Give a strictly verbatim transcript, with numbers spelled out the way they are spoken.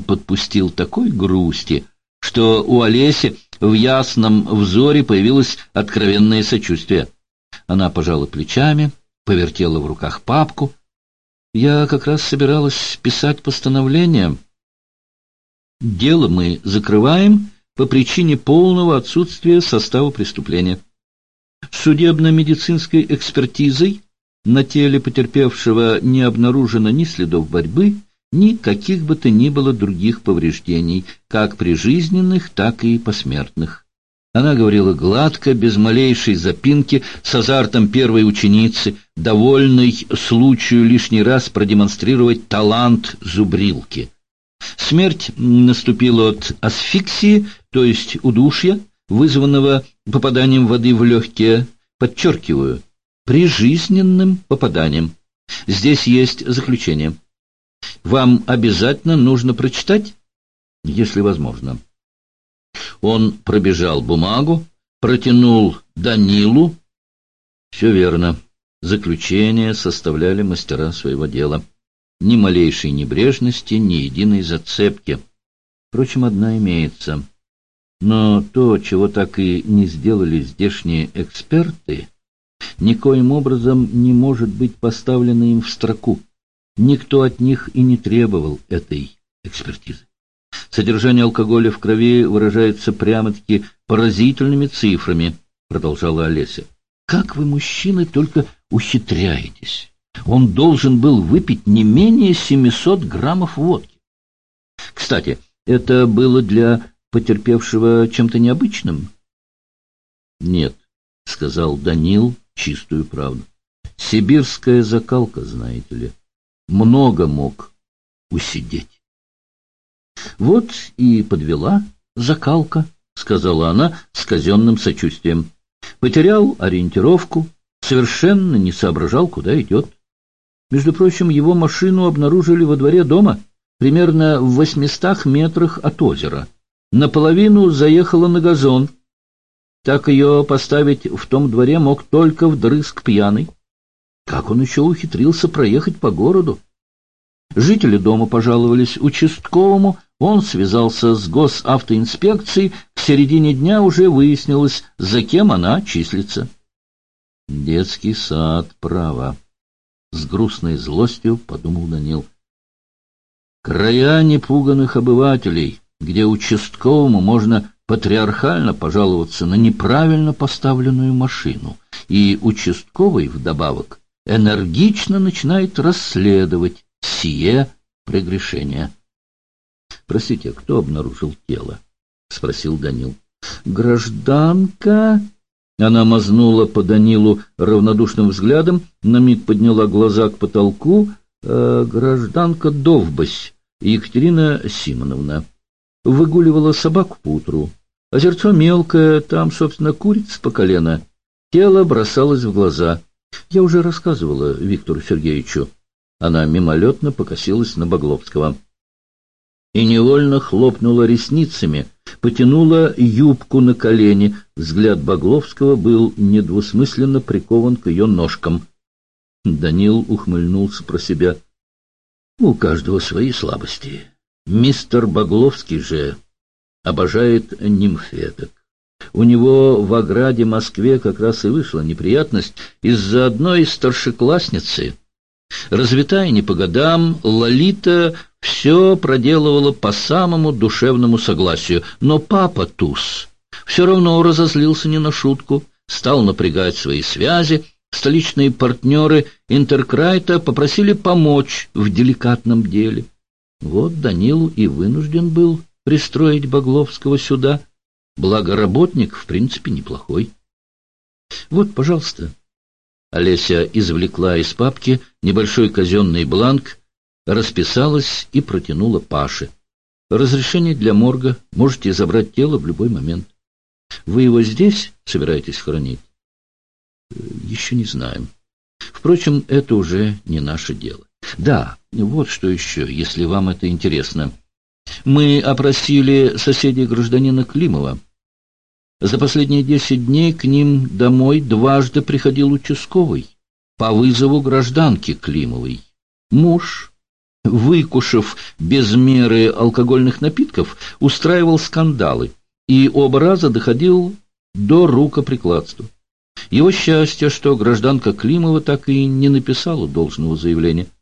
он подпустил такой грусти, что у Олеси в ясном взоре появилось откровенное сочувствие. Она пожала плечами, повертела в руках папку. «Я как раз собиралась писать постановление. Дело мы закрываем по причине полного отсутствия состава преступления. Судебно-медицинской экспертизой на теле потерпевшего не обнаружено ни следов борьбы, ни каких бы то ни было других повреждений, как прижизненных, так и посмертных». Она говорила гладко, без малейшей запинки, с азартом первой ученицы, довольной случаю лишний раз продемонстрировать талант зубрилки. Смерть наступила от асфиксии, то есть удушья, вызванного попаданием воды в легкие, подчеркиваю, прижизненным попаданием. Здесь есть заключение. Вам обязательно нужно прочитать, если возможно. Он пробежал бумагу, протянул Данилу. Все верно. Заключение составляли мастера своего дела. Ни малейшей небрежности, ни единой зацепки. Впрочем, одна имеется. Но то, чего так и не сделали здешние эксперты, никоим образом не может быть поставлено им в строку. Никто от них и не требовал этой экспертизы. Содержание алкоголя в крови выражается прямо-таки поразительными цифрами, продолжала Олеся. Как вы, мужчины, только ухитряетесь. Он должен был выпить не менее семисот граммов водки. Кстати, это было для потерпевшего чем-то необычным? Нет, сказал Данил чистую правду. Сибирская закалка, знаете ли. Много мог усидеть. Вот и подвела закалка, сказала она с казенным сочувствием. Потерял ориентировку, совершенно не соображал, куда идет. Между прочим, его машину обнаружили во дворе дома, примерно в восьмистах метрах от озера. Наполовину заехала на газон. Так ее поставить в том дворе мог только вдрызг пьяный. Как он еще ухитрился проехать по городу? Жители дома пожаловались участковому, он связался с госавтоинспекцией, к середине дня уже выяснилось, за кем она числится. Детский сад, право. С грустной злостью подумал Данил. Края непуганных обывателей, где участковому можно патриархально пожаловаться на неправильно поставленную машину, и участковый вдобавок энергично начинает расследовать сие прегрешение. — Простите, кто обнаружил тело? — спросил Данил. — Гражданка... Она мазнула по Данилу равнодушным взглядом, на миг подняла глаза к потолку. Э, гражданка Довбась Екатерина Симоновна. Выгуливала собаку поутру. Озерцо мелкое, там, собственно, курица по колено. Тело бросалось в глаза. Я уже рассказывала Виктору Сергеевичу. Она мимолетно покосилась на Багловского. И невольно хлопнула ресницами, потянула юбку на колени. Взгляд Багловского был недвусмысленно прикован к ее ножкам. Данил ухмыльнулся про себя. У каждого свои слабости. Мистер Багловский же обожает нимфеток. У него в ограде Москве как раз и вышла неприятность из-за одной старшеклассницы. Развитая не по годам, Лолита все проделывала по самому душевному согласию, но папа Туз все равно разозлился не на шутку, стал напрягать свои связи. Столичные партнеры Интеркрайта попросили помочь в деликатном деле. Вот Данилу и вынужден был пристроить Багловского сюда. Благо работник, в принципе, неплохой. Вот, пожалуйста. Олеся извлекла из папки небольшой казенный бланк, расписалась и протянула Паше. Разрешение для морга, можете забрать тело в любой момент. Вы его здесь собираетесь хоронить? Еще не знаем. Впрочем, это уже не наше дело. Да, вот что еще, если вам это интересно. Мы опросили соседей гражданина Климова. За последние десять дней к ним домой дважды приходил участковый по вызову гражданки Климовой. Муж выкушав без меры алкогольных напитков, устраивал скандалы и оба раза доходил до рукоприкладства. Его счастье, что гражданка Климова так и не написала должного заявления.